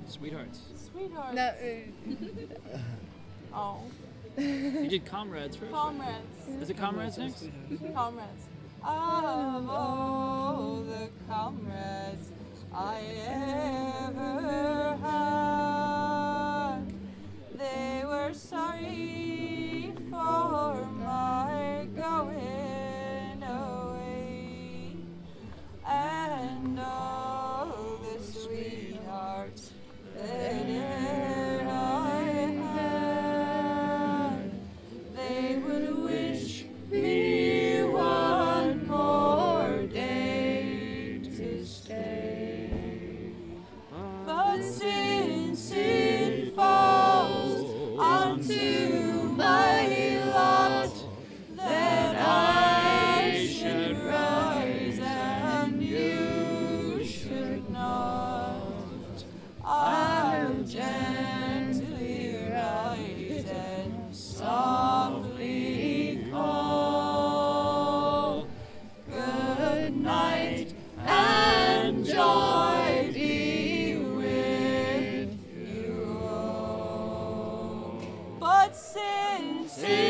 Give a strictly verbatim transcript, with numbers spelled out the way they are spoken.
Sweethearts. Sweetheart. No. Uh, Oh. You did Comrades first. Comrades. Is it Comrades next? Comrades. Of all the comrades I ever had, they were sorry for my going away, and all the sweethearts that e'er I had, they would wish me one more day to stay. But since it falls onto my lot that I should rise and you should not, I'll gently rise and softly call. Good night and joy be with you all. But since